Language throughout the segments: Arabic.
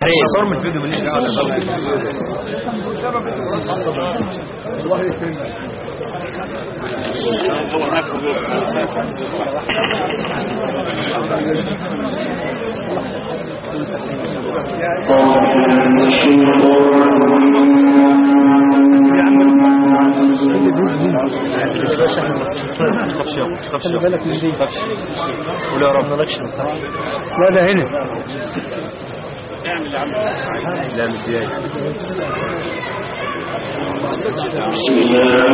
كريم. صور من الفيديو من والله يكرمك. خلي بالك من دي. ولا رب مالكش لا ده هنا. اعمل يا عم. لا مش جاي. بسم الله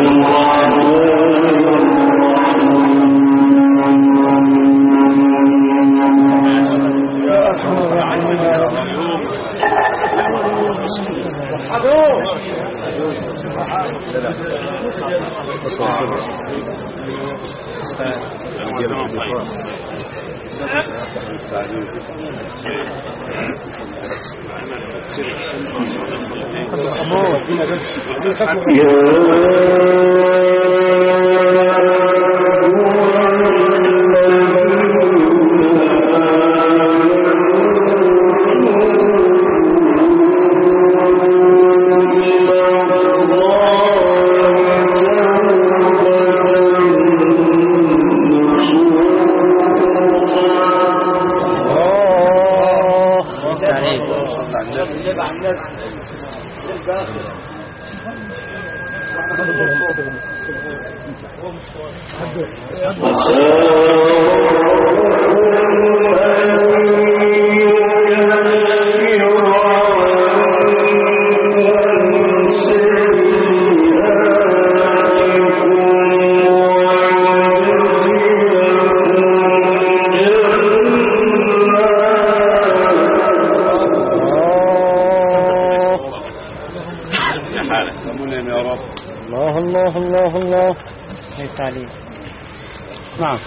نعم.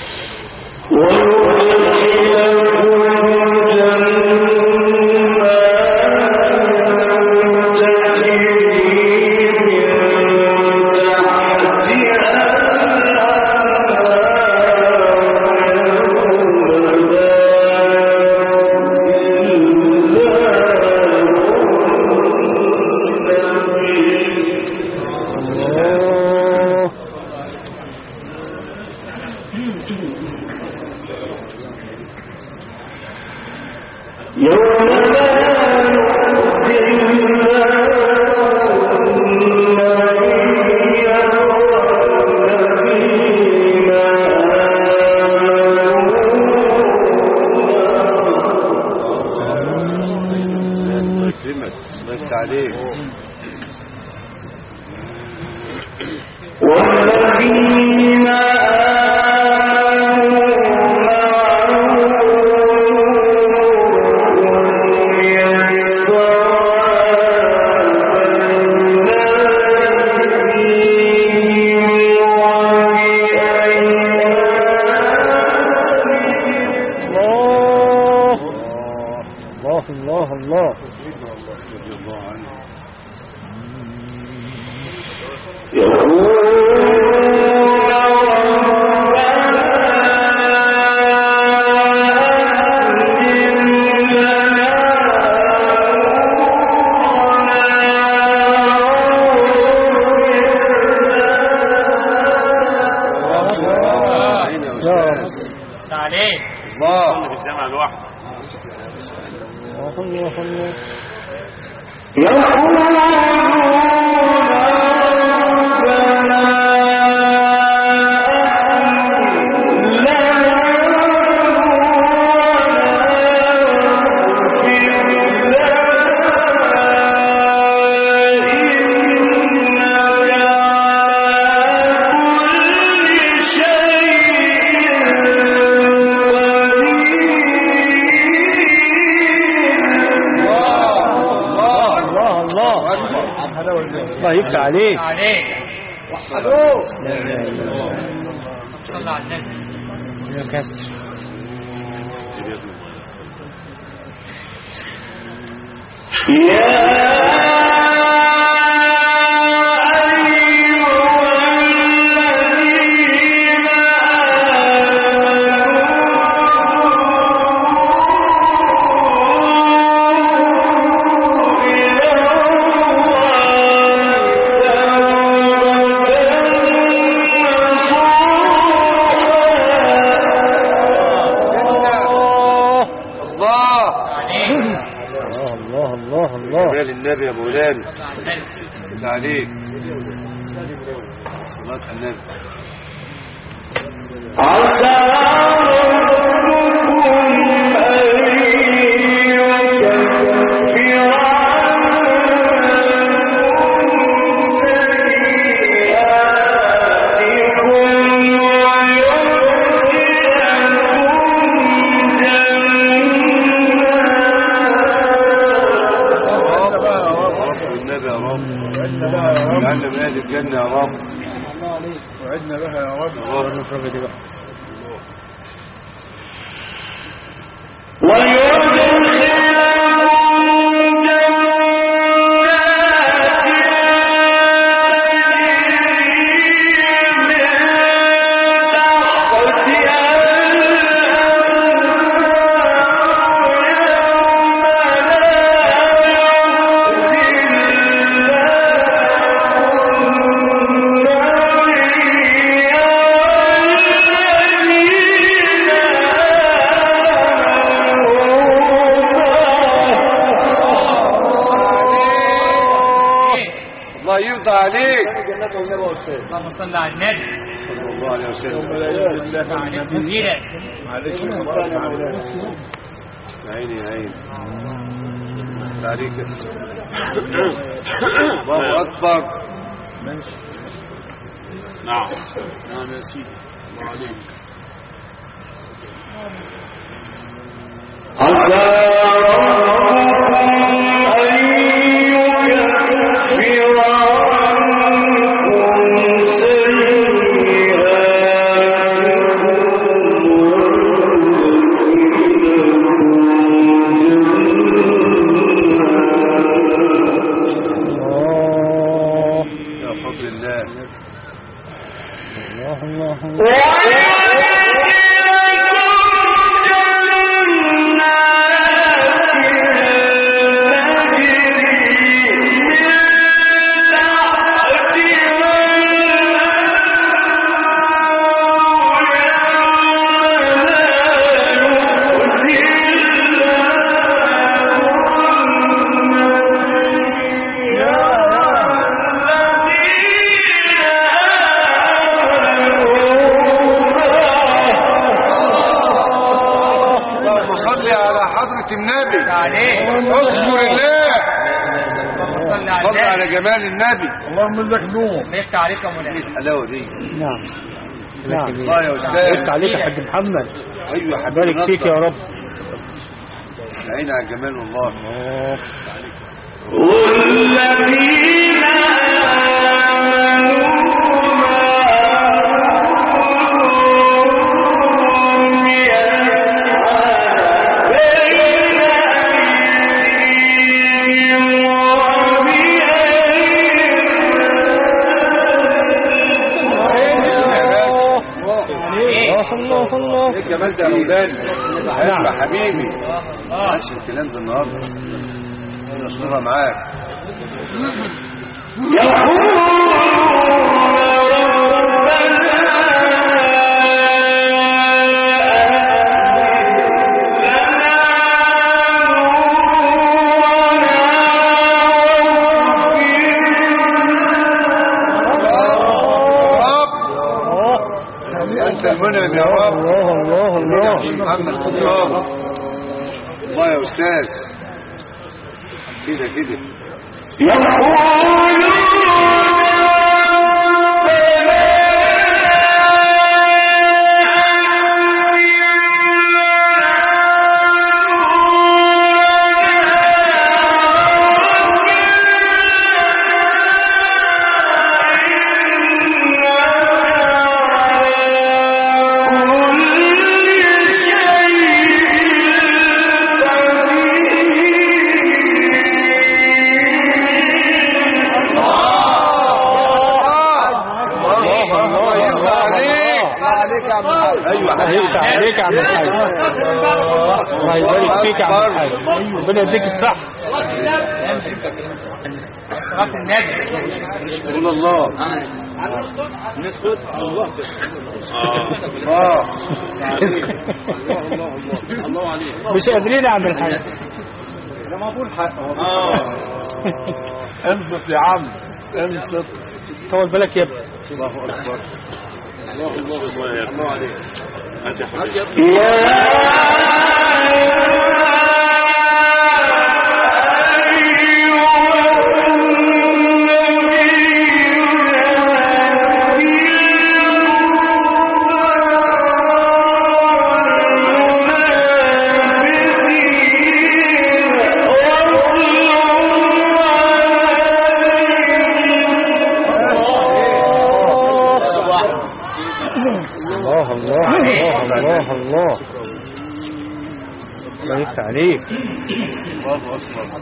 الله يفتح عليك وحدوه. لا اله الا الله. صلى على النبي. يا كسر. الله الله الله جمال النبي يا مولانا بالله عليك صلاة النبي عسى وعدنا بهذه الجنة يا رب وعدنا بها يا رب عليك اللهم صل على النبي صلى الله عليه وسلم عيني يا عيني عليك الله أكبر نعم نعم يا سيدي الله عليك جمال النبي اللهم لك نور نفتح عليك يا مولانا الحلاوه دي نعم الله يا استاذ نفتح عليك يا حاج محمد ايوه يا حبيبي بارك فيك يا رب عيني على الجمال والله والذين الجمال ده يا مولانا يا حبيبي ماشي الكلام ده النهارده نشرها معاك انت المنعم يا رب الله الله محمد خطاب الله يا استاذ كده كده عليك يا عم الحاج الله يبارك فيك يا عم الحاج ربنا يديك الصحة صلاة النبي قول الله نسكت الله الله الله عليك مش قادرين يا عم الحاج انا ما بقول حق. انصت يا عم انصت. طول بالك يا ابني. الله اكبر. الله عليك. الله الله يفتح عليك. الله اكبر.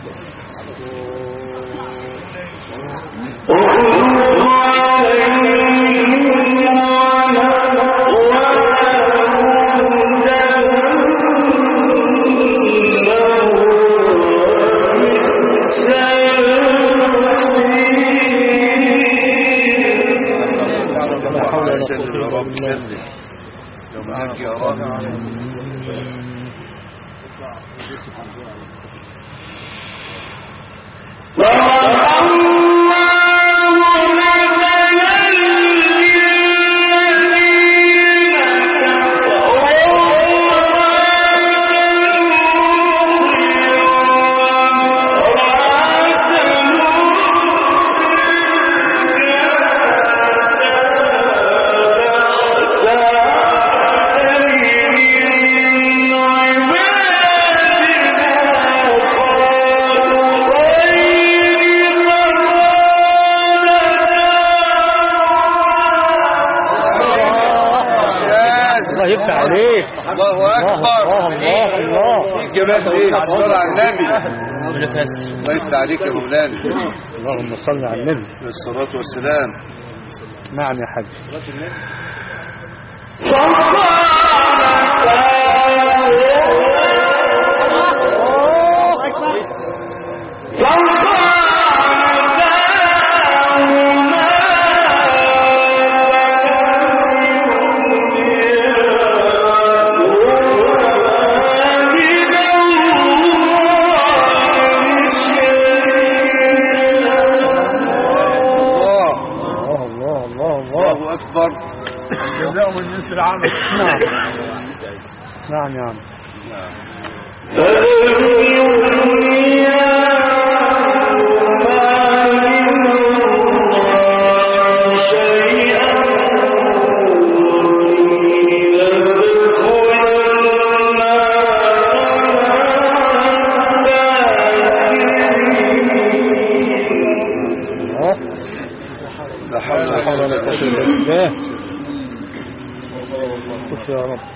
سلم يا رب سلم. لو منك يا رب. يفتح عليك. الله اكبر. الله الله. كمان ايه الصلاة على النبي. الله يفتح عليك يا مولانا. اللهم صل على النبي. الصلاة والسلام. نعم يا حاج. الله أكبر. جزاء من جنس العمل. نعم نعم يا عم. لا حول ولا قوة إلا بالله. شوف يا رب.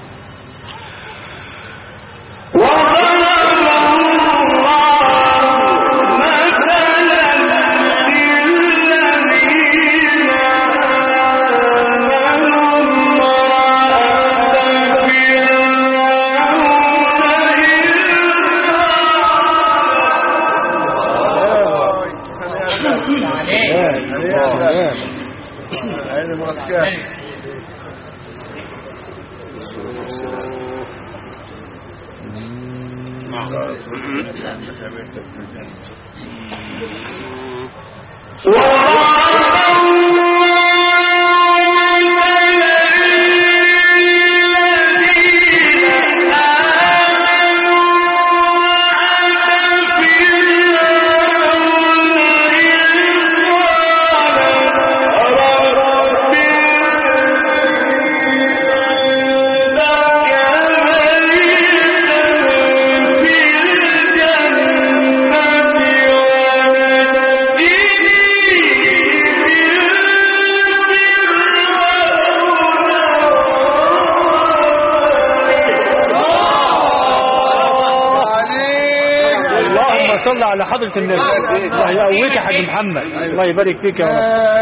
صلى على حضرة النبي. الله يقويك يا حاج محمد. الله يبارك فيك يا رب.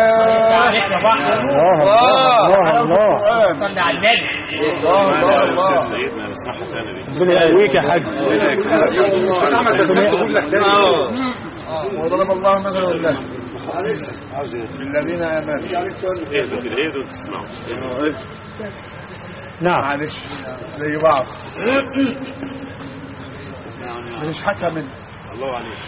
الله الله. صلى على النبي. ربنا يقويك يا حاج. وضرب الله مثلا لله الذين امنوا. اهدوا تسمعوا. نعم معلش زي بعض. مش حكى منه. الله عليك.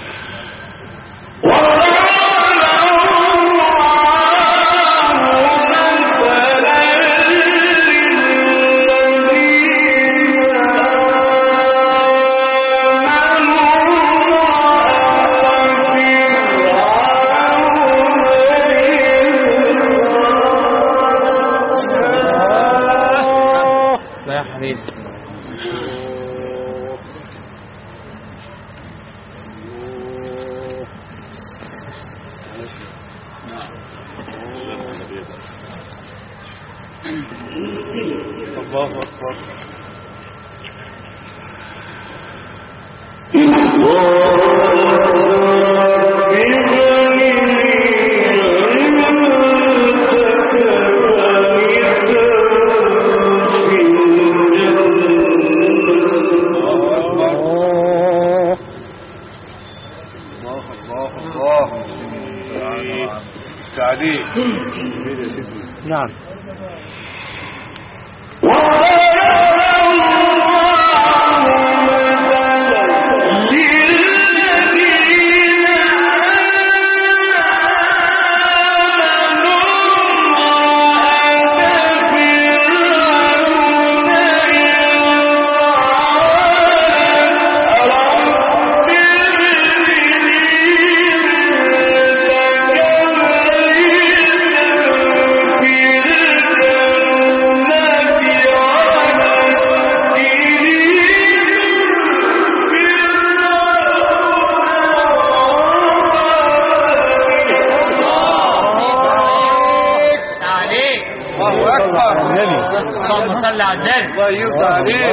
الله أكبر. استعدي. نعم. اللهم صل على النبي. الله يرضى عليك.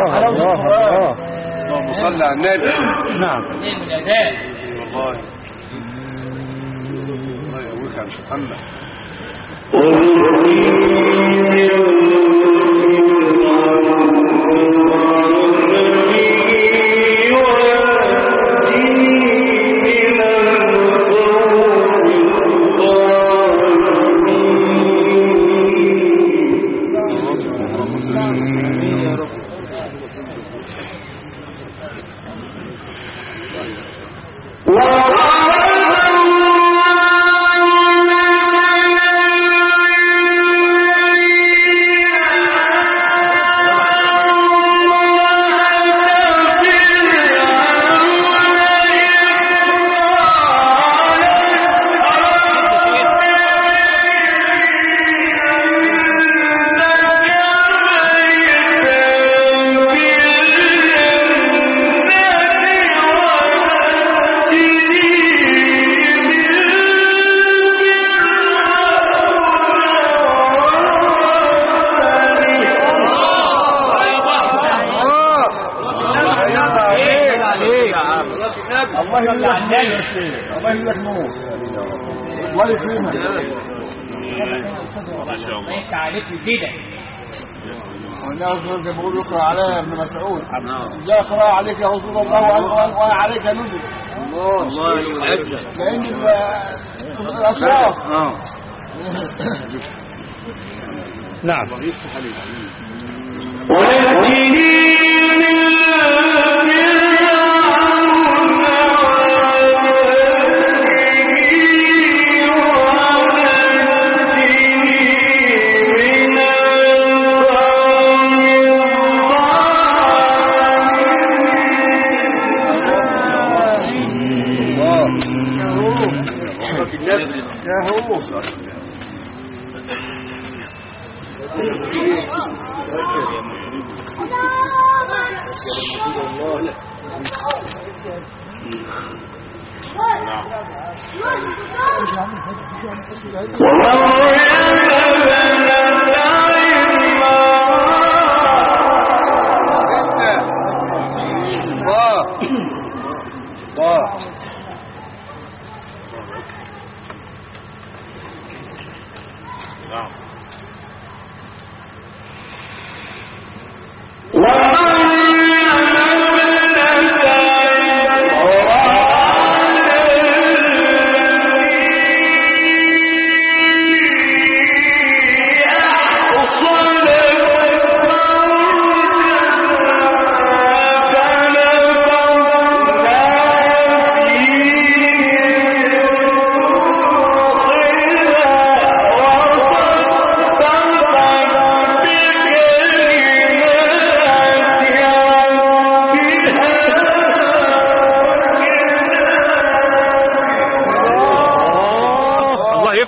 اللهم صل على النبي. نعم. والله الله يقويك يا مش محمد. الله يهديك نور الله يكرمك ما شاء الله. انت عليك كده. والناس زي ما بيقولوا يقرا عليها ابن مسعود جاء قراءة عليك يا رسول الله وانا عليك نزل الله يعزك. لان الاشراف نعم.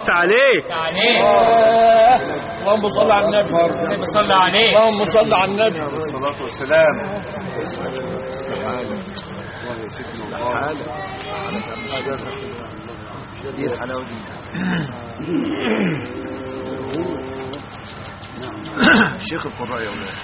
افتح عليك. اللهم صل على النبي. النبي صلى عليه. اللهم صل على النبي. الصلاة والسلام. شيخ القراء يا ولاد.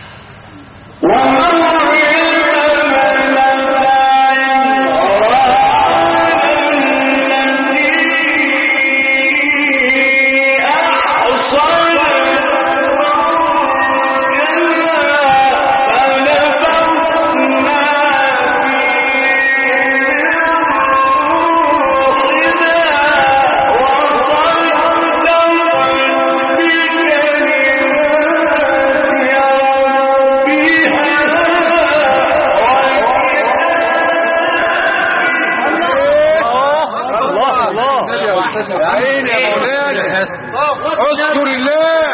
يا عيني يا مولانا اذكر الله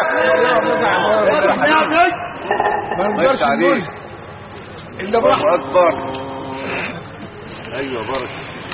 ما نقدرش نقول الا براحتك. الله اكبر. ايوه بركه.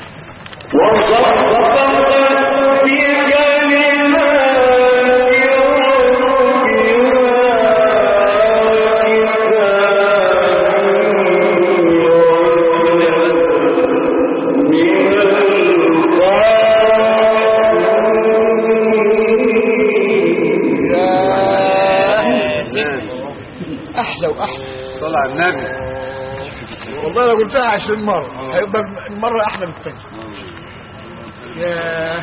احلى واحلى. صلى على النبي. والله لو قلتها 20 مرة هيبقى المرة احلى من الثانية. ياه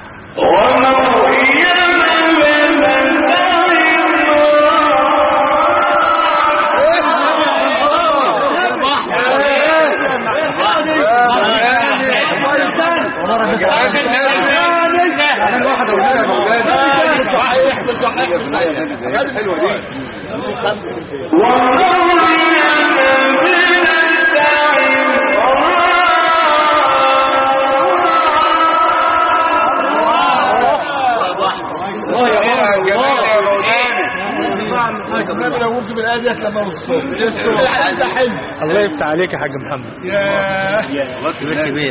حلوه دي. لو قلت بالآية لما الصوت الله يفتح عليك يا حاج محمد. ياه الله كبير.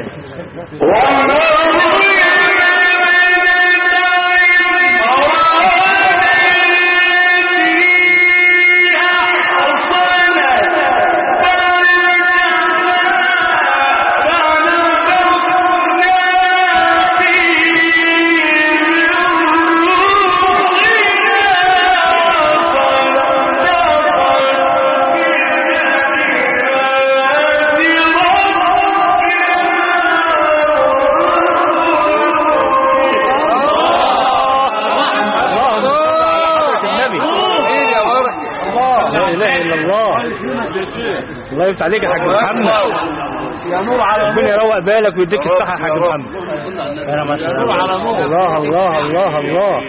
الله يفتح عليك يا حاج محمد. يا نور على ربنا يروق بالك ويديك الصحة يا حاج محمد. انا ما شاء الله. على نور. الله الله الله الله.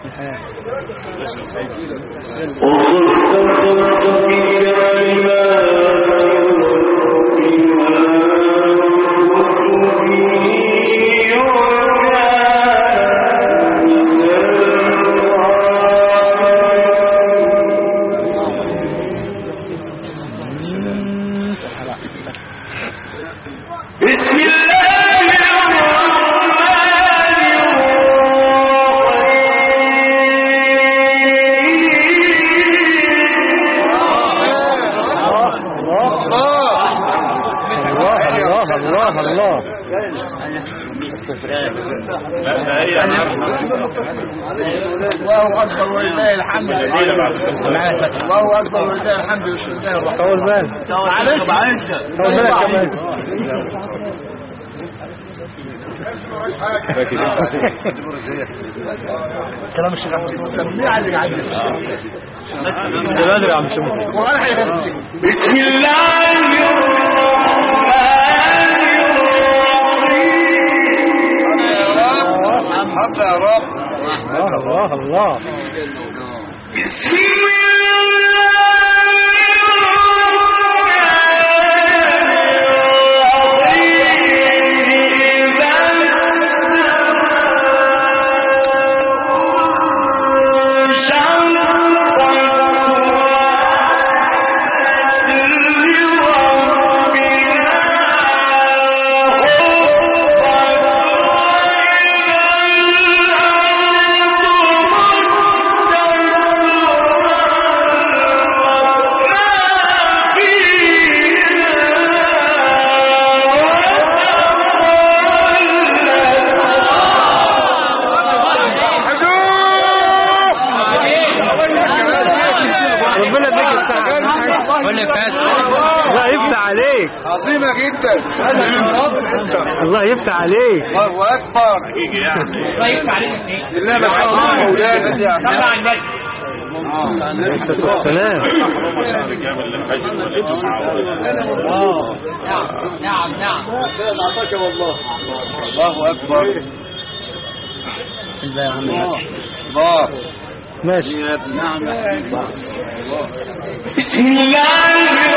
الله اكبر ولله الحمد. الله اكبر ولله الحمد. بسم الله الرحمن الرحيم. طول بالك كلام الشيخ احمد سميه على اللي عندك. بدري يا عم شمس. وقال حاجه. بسم الله حتى يا رب. الله الله. الله عظيمة جدا. الله يفتح عليك. الله أكبر. الله يفتح عليك ايه؟ بالله ما شاء الله مولانا. صلى على النبي. سلام. نعم نعم. الله أكبر. الله ماشي. نعم. بسم الله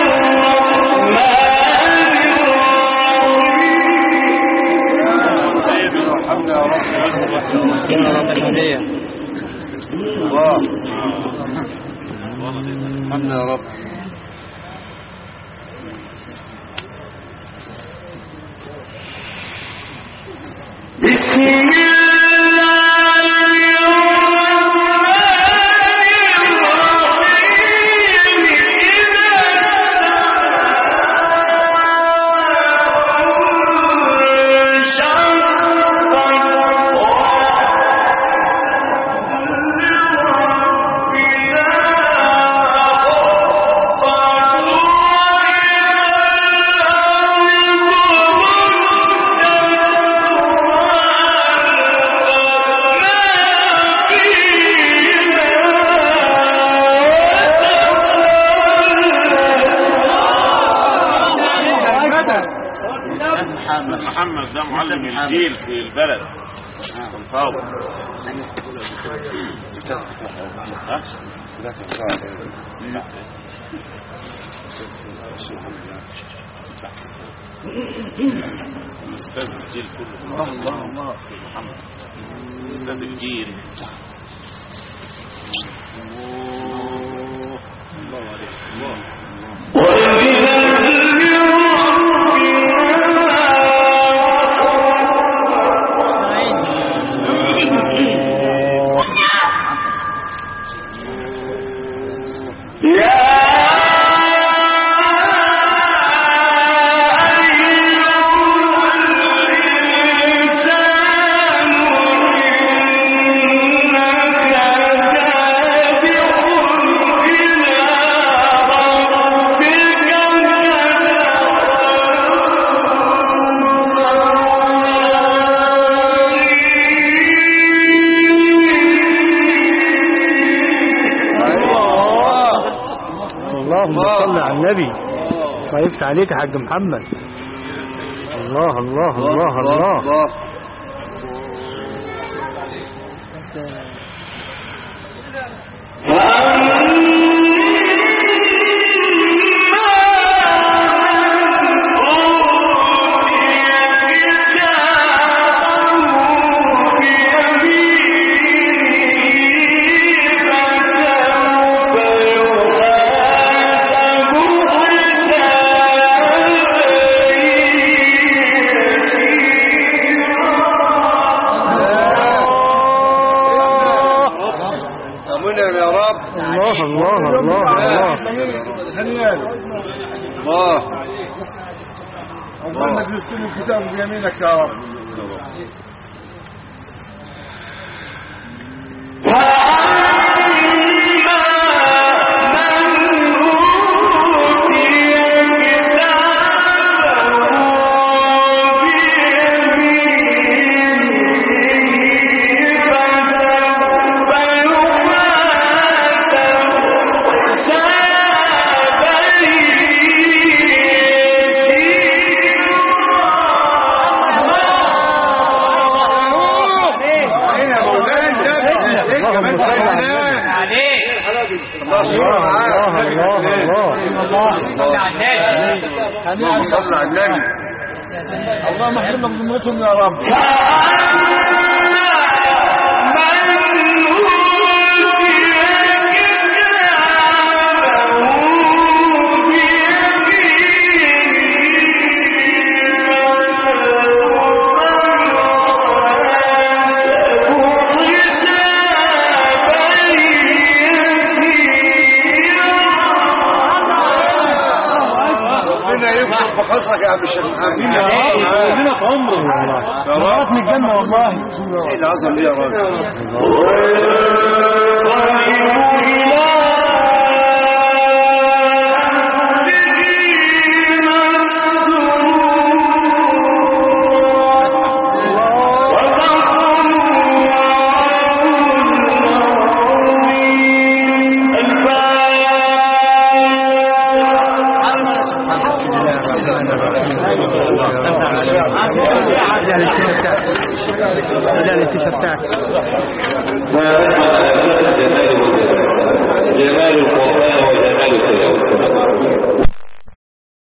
ارحمنا يا رب. الله ارحمنا يا رب. بسم الله محمد ده معلم الجيل في البلد. الفاضل. استاذ الجيل كله. الله محمد استاذ الجيل. الله عليك. الله ما يفتح عليك يا حاج محمد. الله الله الله الله, الله. اللهم اجلس الكتاب بيمينك يا رب. اللهم صل على النبي. اللهم احفظنا بذمتهم يا رب. فخصك يا عم الشيخ محمد. ربنا في عمره والله. طلعت من الجنه والله. ايه العظمه دي يا راجل. لا الانتشار بتاعك